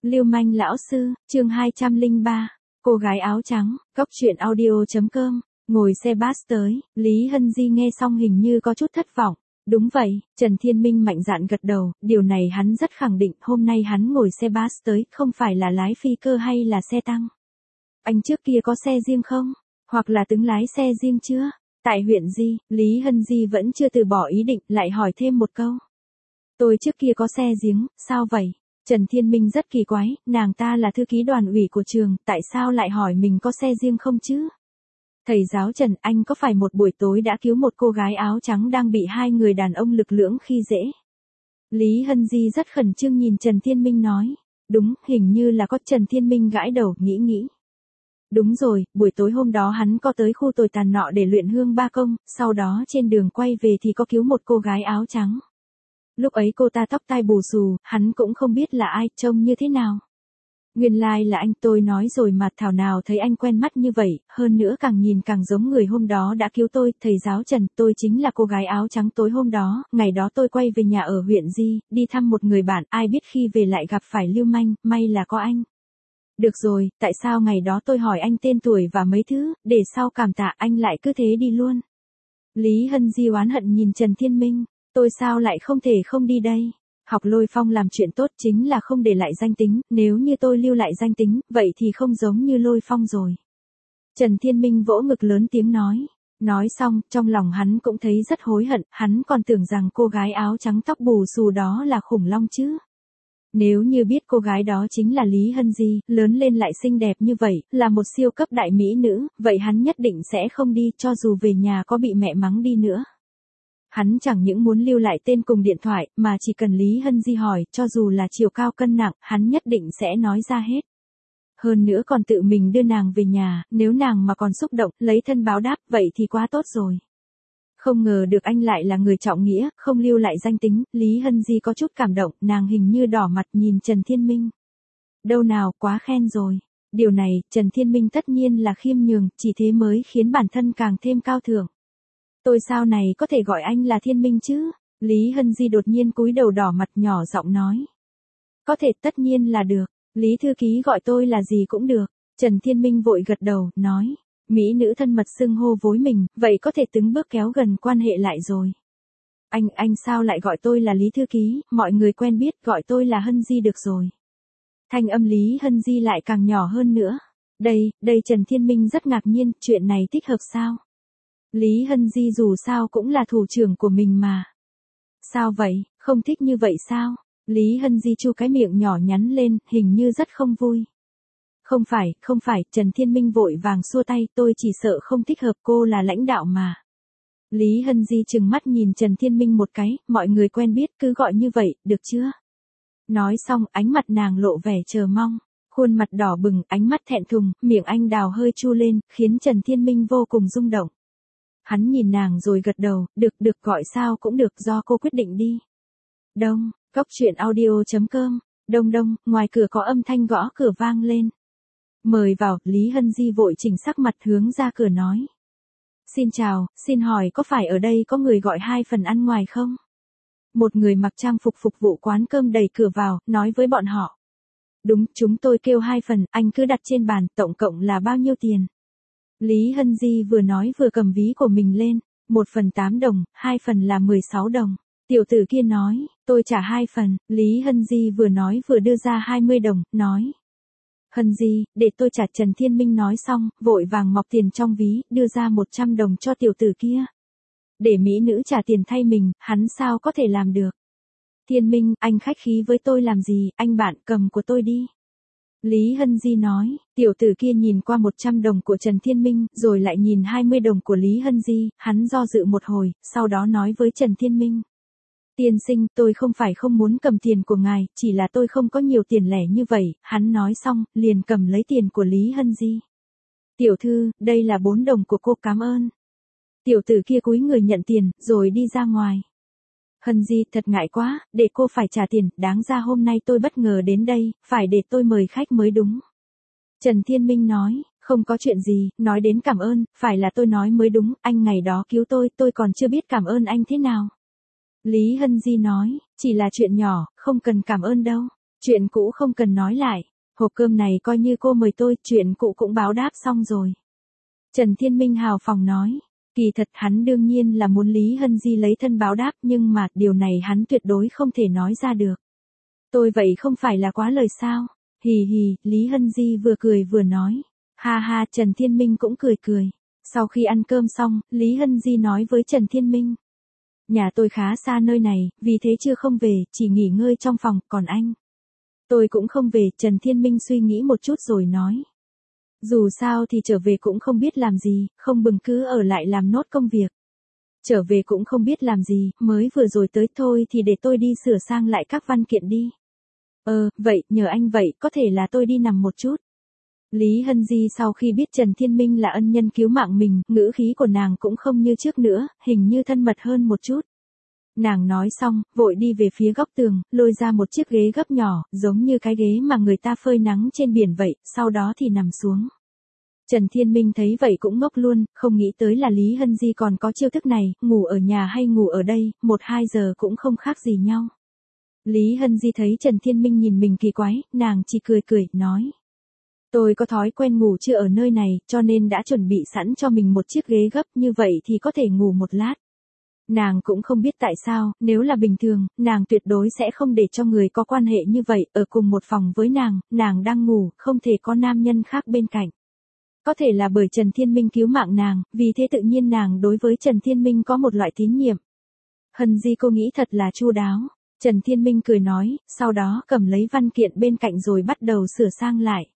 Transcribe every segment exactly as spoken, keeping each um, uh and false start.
Lưu manh lão sư, chương hai trăm lẻ ba, cô gái áo trắng, góc truyện audio chấm com, ngồi xe bus tới, Lý Hân Di nghe xong hình như có chút thất vọng. Đúng vậy, Trần Thiên Minh mạnh dạn gật đầu, điều này hắn rất khẳng định, hôm nay hắn ngồi xe bus tới, không phải là lái phi cơ hay là xe tăng. Anh trước kia có xe riêng không? Hoặc là từng lái xe riêng chưa? Tại huyện Di, Lý Hân Di vẫn chưa từ bỏ ý định, lại hỏi thêm một câu. Tôi trước kia có xe riêng, sao vậy? Trần Thiên Minh rất kỳ quái, nàng ta là thư ký đoàn ủy của trường, tại sao lại hỏi mình có xe riêng không chứ? Thầy giáo Trần, anh có phải một buổi tối đã cứu một cô gái áo trắng đang bị hai người đàn ông lực lưỡng khi dễ? Lý Hân Di rất khẩn trương nhìn Trần Thiên Minh nói. Đúng, hình như là có. Trần Thiên Minh gãi đầu, nghĩ nghĩ. Đúng rồi, buổi tối hôm đó hắn có tới khu tồi tàn nọ để luyện hương ba công, sau đó trên đường quay về thì có cứu một cô gái áo trắng. Lúc ấy cô ta tóc tai bù xù, hắn cũng không biết là ai, trông như thế nào. Nguyên lai like là anh, tôi nói rồi mà, thảo nào thấy anh quen mắt như vậy, hơn nữa càng nhìn càng giống người hôm đó đã cứu tôi. Thầy giáo Trần, tôi chính là cô gái áo trắng tối hôm đó, ngày đó tôi quay về nhà ở huyện Di, đi thăm một người bạn, ai biết khi về lại gặp phải lưu manh, may là có anh. Được rồi, tại sao ngày đó tôi hỏi anh tên tuổi và mấy thứ, để sau cảm tạ anh lại cứ thế đi luôn. Lý Hân Di oán hận nhìn Trần Thiên Minh, tôi sao lại không thể không đi đây. Học Lôi Phong làm chuyện tốt chính là không để lại danh tính, nếu như tôi lưu lại danh tính, vậy thì không giống như Lôi Phong rồi. Trần Thiên Minh vỗ ngực lớn tiếng nói. Nói xong, trong lòng hắn cũng thấy rất hối hận, hắn còn tưởng rằng cô gái áo trắng tóc bù xù đó là khủng long chứ. Nếu như biết cô gái đó chính là Lý Hân Di, lớn lên lại xinh đẹp như vậy, là một siêu cấp đại mỹ nữ, vậy hắn nhất định sẽ không đi, cho dù về nhà có bị mẹ mắng đi nữa. Hắn chẳng những muốn lưu lại tên cùng điện thoại, mà chỉ cần Lý Hân Di hỏi, cho dù là chiều cao cân nặng, hắn nhất định sẽ nói ra hết. Hơn nữa còn tự mình đưa nàng về nhà, nếu nàng mà còn xúc động, lấy thân báo đáp, vậy thì quá tốt rồi. Không ngờ được anh lại là người trọng nghĩa, không lưu lại danh tính, Lý Hân Di có chút cảm động, nàng hình như đỏ mặt nhìn Trần Thiên Minh. Đâu nào, quá khen rồi. Điều này, Trần Thiên Minh tất nhiên là khiêm nhường, chỉ thế mới khiến bản thân càng thêm cao thượng. Tôi sao này có thể gọi anh là Thiên Minh chứ? Lý Hân Di đột nhiên cúi đầu đỏ mặt nhỏ giọng nói. Có thể, tất nhiên là được. Lý thư ký gọi tôi là gì cũng được. Trần Thiên Minh vội gật đầu, nói. Mỹ nữ thân mật xưng hô với mình, vậy có thể từng bước kéo gần quan hệ lại rồi. Anh, anh sao lại gọi tôi là Lý thư ký, mọi người quen biết, gọi tôi là Hân Di được rồi. Thanh âm Lý Hân Di lại càng nhỏ hơn nữa. Đây, đây Trần Thiên Minh rất ngạc nhiên, chuyện này thích hợp sao? Lý Hân Di dù sao cũng là thủ trưởng của mình mà. Sao vậy, không thích như vậy sao? Lý Hân Di chu cái miệng nhỏ nhắn lên, hình như rất không vui. Không phải, không phải, Trần Thiên Minh vội vàng xua tay, tôi chỉ sợ không thích hợp, cô là lãnh đạo mà. Lý Hân Di trừng mắt nhìn Trần Thiên Minh một cái, mọi người quen biết, cứ gọi như vậy, được chưa? Nói xong, ánh mặt nàng lộ vẻ chờ mong. Khuôn mặt đỏ bừng, ánh mắt thẹn thùng, miệng anh đào hơi chu lên, khiến Trần Thiên Minh vô cùng rung động. Hắn nhìn nàng rồi gật đầu, được, được, gọi sao cũng được, do cô quyết định đi. Đông, góc truyện audio chấm com, đông đông, ngoài cửa có âm thanh gõ cửa vang lên. Mời vào, Lý Hân Di vội chỉnh sắc mặt hướng ra cửa nói. Xin chào, xin hỏi có phải ở đây có người gọi hai phần ăn ngoài không? Một người mặc trang phục phục vụ quán cơm đẩy cửa vào, nói với bọn họ. Đúng, chúng tôi kêu hai phần, anh cứ đặt trên bàn, tổng cộng là bao nhiêu tiền? Lý Hân Di vừa nói vừa cầm ví của mình lên, một phần tám đồng, hai phần là mười sáu đồng. Tiểu tử kia nói, tôi trả hai phần, Lý Hân Di vừa nói vừa đưa ra hai mươi đồng, nói. Hân Di, để tôi trả. Trần Thiên Minh nói xong, vội vàng mọc tiền trong ví, đưa ra một trăm đồng cho tiểu tử kia. Để mỹ nữ trả tiền thay mình, hắn sao có thể làm được. Thiên Minh, anh khách khí với tôi làm gì, anh bạn cầm của tôi đi. Lý Hân Di nói, tiểu tử kia nhìn qua một trăm đồng của Trần Thiên Minh, rồi lại nhìn hai mươi đồng của Lý Hân Di, hắn do dự một hồi, sau đó nói với Trần Thiên Minh. Tiên sinh, tôi không phải không muốn cầm tiền của ngài, chỉ là tôi không có nhiều tiền lẻ như vậy, hắn nói xong, liền cầm lấy tiền của Lý Hân Di. Tiểu thư, đây là bốn đồng của cô, cảm ơn. Tiểu tử kia cúi người nhận tiền, rồi đi ra ngoài. Hân Di, thật ngại quá, để cô phải trả tiền, đáng ra hôm nay tôi bất ngờ đến đây, phải để tôi mời khách mới đúng. Trần Thiên Minh nói, không có chuyện gì, nói đến cảm ơn, phải là tôi nói mới đúng, anh ngày đó cứu tôi, tôi còn chưa biết cảm ơn anh thế nào. Lý Hân Di nói, chỉ là chuyện nhỏ, không cần cảm ơn đâu. Chuyện cũ không cần nói lại, hộp cơm này coi như cô mời tôi, chuyện cũ cũng báo đáp xong rồi. Trần Thiên Minh hào phóng nói, kỳ thật hắn đương nhiên là muốn Lý Hân Di lấy thân báo đáp nhưng mà điều này hắn tuyệt đối không thể nói ra được. Tôi vậy không phải là quá lời sao? Hì hì, Lý Hân Di vừa cười vừa nói. Ha ha, Trần Thiên Minh cũng cười cười. Sau khi ăn cơm xong, Lý Hân Di nói với Trần Thiên Minh. Nhà tôi khá xa nơi này, vì thế chưa không về, chỉ nghỉ ngơi trong phòng, còn anh? Tôi cũng không về, Trần Thiên Minh suy nghĩ một chút rồi nói. Dù sao thì trở về cũng không biết làm gì, không bừng cứ ở lại làm nốt công việc. Trở về cũng không biết làm gì, mới vừa rồi tới thôi thì để tôi đi sửa sang lại các văn kiện đi. Ờ, vậy, nhờ anh vậy, có thể là tôi đi nằm một chút. Lý Hân Di sau khi biết Trần Thiên Minh là ân nhân cứu mạng mình, ngữ khí của nàng cũng không như trước nữa, hình như thân mật hơn một chút. Nàng nói xong, vội đi về phía góc tường, lôi ra một chiếc ghế gấp nhỏ, giống như cái ghế mà người ta phơi nắng trên biển vậy, sau đó thì nằm xuống. Trần Thiên Minh thấy vậy cũng ngốc luôn, không nghĩ tới là Lý Hân Di còn có chiêu thức này, ngủ ở nhà hay ngủ ở đây, một hai giờ cũng không khác gì nhau. Lý Hân Di thấy Trần Thiên Minh nhìn mình kỳ quái, nàng chỉ cười cười, nói. Tôi có thói quen ngủ trưa ở nơi này, cho nên đã chuẩn bị sẵn cho mình một chiếc ghế gấp như vậy thì có thể ngủ một lát. Nàng cũng không biết tại sao, nếu là bình thường, nàng tuyệt đối sẽ không để cho người có quan hệ như vậy, ở cùng một phòng với nàng, nàng đang ngủ, không thể có nam nhân khác bên cạnh. Có thể là bởi Trần Thiên Minh cứu mạng nàng, vì thế tự nhiên nàng đối với Trần Thiên Minh có một loại tín nhiệm. Hân Di cô nghĩ thật là chu đáo. Trần Thiên Minh cười nói, sau đó cầm lấy văn kiện bên cạnh rồi bắt đầu sửa sang lại.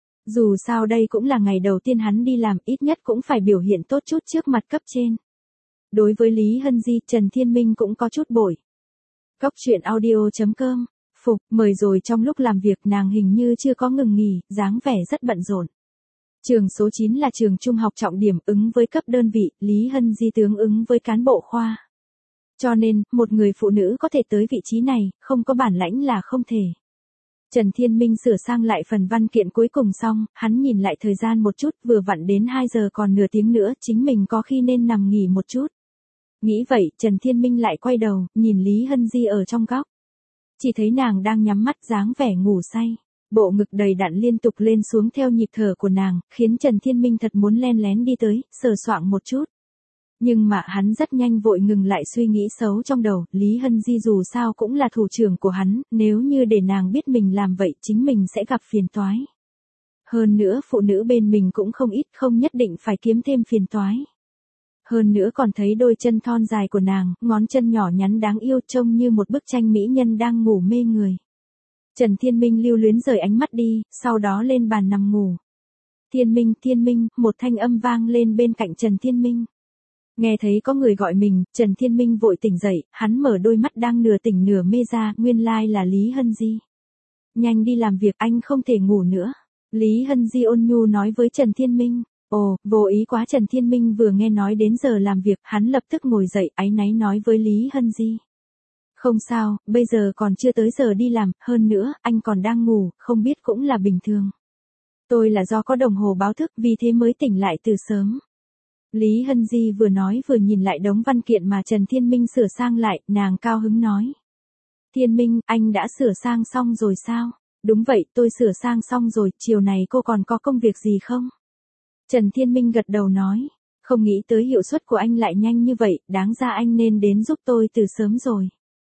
Dù sao đây cũng là ngày đầu tiên hắn đi làm, ít nhất cũng phải biểu hiện tốt chút trước mặt cấp trên. Đối với Lý Hân Di, Trần Thiên Minh cũng có chút bội. Cóc truyện audio chấm com, phục, mời rồi trong lúc làm việc nàng hình như chưa có ngừng nghỉ, dáng vẻ rất bận rộn. Trường số chín là trường trung học trọng điểm ứng với cấp đơn vị, Lý Hân Di tương ứng với cán bộ khoa. Cho nên, một người phụ nữ có thể tới vị trí này, không có bản lãnh là không thể. Trần Thiên Minh sửa sang lại phần văn kiện cuối cùng xong, hắn nhìn lại thời gian một chút, vừa vặn đến hai giờ còn nửa tiếng nữa, chính mình có khi nên nằm nghỉ một chút. Nghĩ vậy, Trần Thiên Minh lại quay đầu, nhìn Lý Hân Di ở trong góc. Chỉ thấy nàng đang nhắm mắt dáng vẻ ngủ say. Bộ ngực đầy đặn liên tục lên xuống theo nhịp thở của nàng, khiến Trần Thiên Minh thật muốn len lén đi tới, sờ soạng một chút. Nhưng mà hắn rất nhanh vội ngừng lại suy nghĩ xấu trong đầu, Lý Hân Di dù sao cũng là thủ trưởng của hắn, nếu như để nàng biết mình làm vậy chính mình sẽ gặp phiền toái. Hơn nữa phụ nữ bên mình cũng không ít, không nhất định phải kiếm thêm phiền toái. Hơn nữa còn thấy đôi chân thon dài của nàng, ngón chân nhỏ nhắn đáng yêu trông như một bức tranh mỹ nhân đang ngủ mê người. Trần Thiên Minh lưu luyến rời ánh mắt đi, sau đó lên bàn nằm ngủ. Thiên Minh, Thiên Minh, một thanh âm vang lên bên cạnh Trần Thiên Minh. Nghe thấy có người gọi mình, Trần Thiên Minh vội tỉnh dậy, hắn mở đôi mắt đang nửa tỉnh nửa mê ra, nguyên lai là Lý Hân Di. Nhanh đi làm việc, anh không thể ngủ nữa. Lý Hân Di ôn nhu nói với Trần Thiên Minh. Ồ, vô ý quá. Trần Thiên Minh vừa nghe nói đến giờ làm việc, hắn lập tức ngồi dậy, áy náy nói với Lý Hân Di. Không sao, bây giờ còn chưa tới giờ đi làm, hơn nữa, anh còn đang ngủ, không biết cũng là bình thường. Tôi là do có đồng hồ báo thức, vì thế mới tỉnh lại từ sớm. Lý Hân Di vừa nói vừa nhìn lại đống văn kiện mà Trần Thiên Minh sửa sang lại, nàng cao hứng nói. Thiên Minh, anh đã sửa sang xong rồi sao? Đúng vậy, tôi sửa sang xong rồi, chiều này cô còn có công việc gì không? Trần Thiên Minh gật đầu nói. Không nghĩ tới hiệu suất của anh lại nhanh như vậy, đáng ra anh nên đến giúp tôi từ sớm rồi.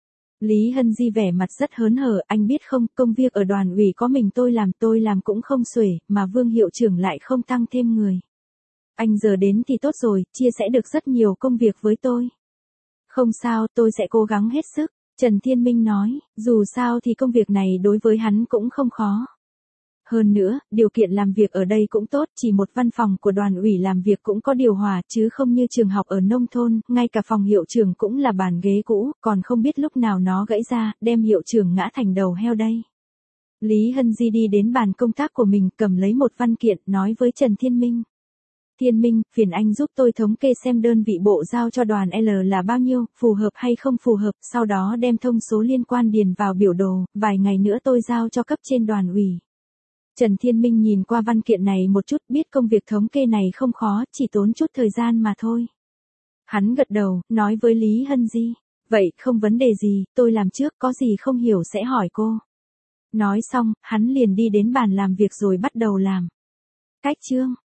Lý Hân Di vẻ mặt rất hớn hở, anh biết không, công việc ở đoàn ủy có mình tôi làm, tôi làm cũng không xuể, mà Vương hiệu trưởng lại không tăng thêm người. Anh giờ đến thì tốt rồi, chia sẻ được rất nhiều công việc với tôi. Không sao, tôi sẽ cố gắng hết sức, Trần Thiên Minh nói, dù sao thì công việc này đối với hắn cũng không khó. Hơn nữa, điều kiện làm việc ở đây cũng tốt, chỉ một văn phòng của đoàn ủy làm việc cũng có điều hòa, chứ không như trường học ở nông thôn, ngay cả phòng hiệu trưởng cũng là bàn ghế cũ, còn không biết lúc nào nó gãy ra, đem hiệu trưởng ngã thành đầu heo đây. Lý Hân Di đi đến bàn công tác của mình, cầm lấy một văn kiện, nói với Trần Thiên Minh. Thiên Minh, phiền anh giúp tôi thống kê xem đơn vị bộ giao cho đoàn L là bao nhiêu, phù hợp hay không phù hợp, sau đó đem thông số liên quan điền vào biểu đồ, vài ngày nữa tôi giao cho cấp trên đoàn ủy. Trần Thiên Minh nhìn qua văn kiện này một chút, biết công việc thống kê này không khó, chỉ tốn chút thời gian mà thôi. Hắn gật đầu, nói với Lý Hân Di, vậy không vấn đề gì, tôi làm trước, có gì không hiểu sẽ hỏi cô. Nói xong, hắn liền đi đến bàn làm việc rồi bắt đầu làm. Cách chương.